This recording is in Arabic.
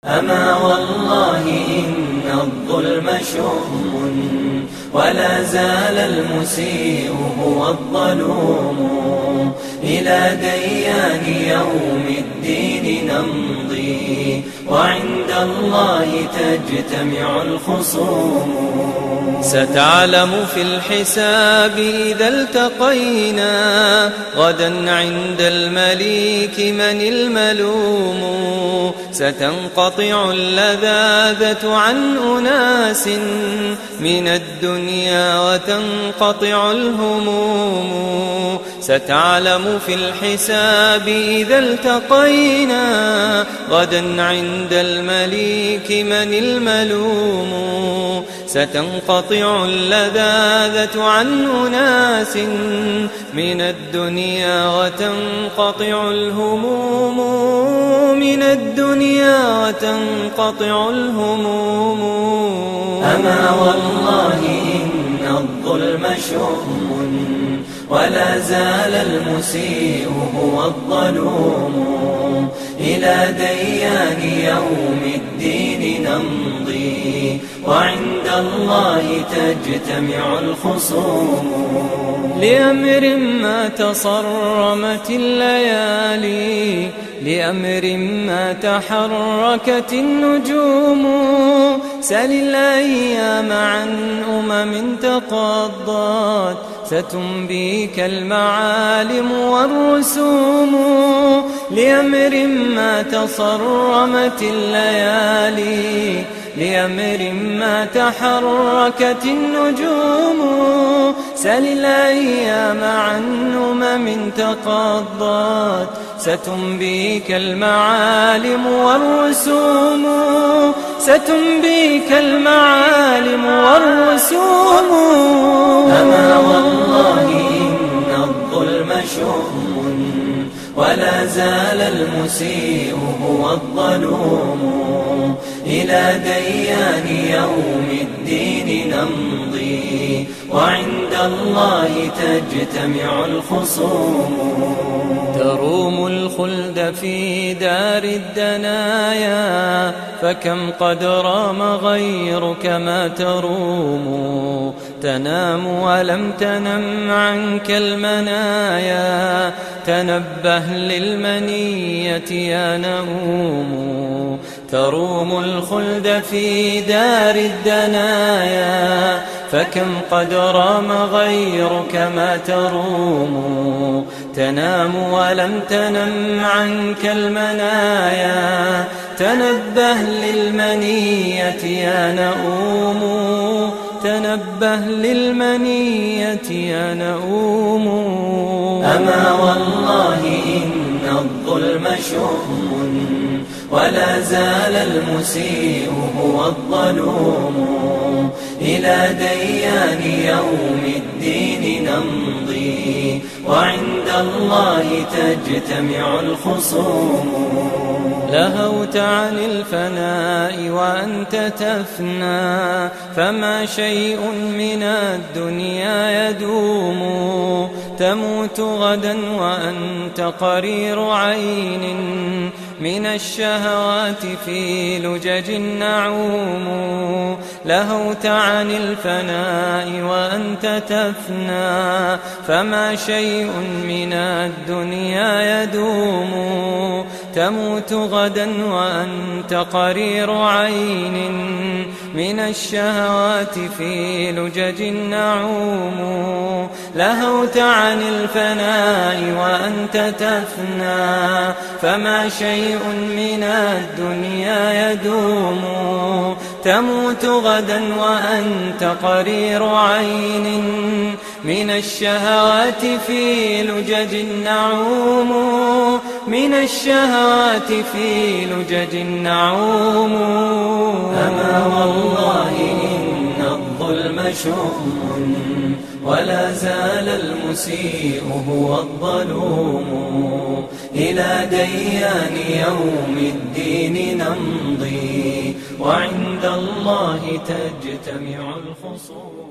أما والله إن الظلم شؤم، ولا زال المسيء هو الظلوم. إلى ديان يوم الدين نمضي، وعند الله تجتمع الخصوم. ستعلم في الحساب إذا التقينا غدا عند المليك من الملوم. ستنقطع اللذاذة عن أناس من الدنيا وتنقطع الهموم. ستعلم في الحساب إذا التقينا غدا عند المليك من الملوم. ستنقطع اللذاذة عن أناس من الدنيا وتنقطع الهموم. من الدنيا وتنقطع الهموم. أما والله إن الظلم شؤم، ولا زال المسيء هو الظلوم. إلى ديان يوم الدين نمضي، وعند الله تجتمع الخصوم. لأمر ما تصرمت الليالي، لأمر ما تحركت النجوم. سل الأيام عن تقضت، ستنبيك المعالم والرسوم. لأمر ما تصرمت الليالي، لأمر ما تحركت النجوم. سل الأيام عن تقضت، ستنبيك المعالم والرسوم. ستنبيك المعالم والرسوم. أما والله إن الظلم شؤم، ولا زال المسيء هو الظلوم. إلى ديان يوم الدين نمضي، وعند الله تجتمع الخصوم. تروم الخلد في دار الدنايا، فكم قد رام غيرك ما تروم. تنام ولم تنم عنك المنايا، تنبه للمنية يا نوم. تروم الخلد في دار الدنايا، فكم قد رام غيرك ما تروم. تنام ولم تنم عنك المنايا، تنبه للمنية يا نؤوم. تنبه للمنية يا نؤوم. أما والله إن الظلم شؤم، ولا زال المسيء هو الظلوم. إلى ديان يوم الدين نمضي، وعند الله تجتمع الخصوم. لهوت عن الفناء وأنت تفنى، فما شيء من الدنيا يدوم. تموت غدا وأنت قرير عين، من الشهوات في لجج النعوم. لهوت عن الفناء وأنت تفنى، فما شيء من الدنيا يدوم. تموت غدا وأنت قرير عين، من الشهوات في لجج النعوم. لهوت عن الفناء وأنت تفنى، فما شيء من الدنيا يدوم. تموت غدا وأنت قرير عين، من الشهوات في لجج النعوم. من الشهوات في لجج النعوم. أما والله إن الظلم شؤم، ولا زال المسيء هو الظلوم. إلى ديان يوم الدين نمضي، وعند الله تجتمع الخصوم.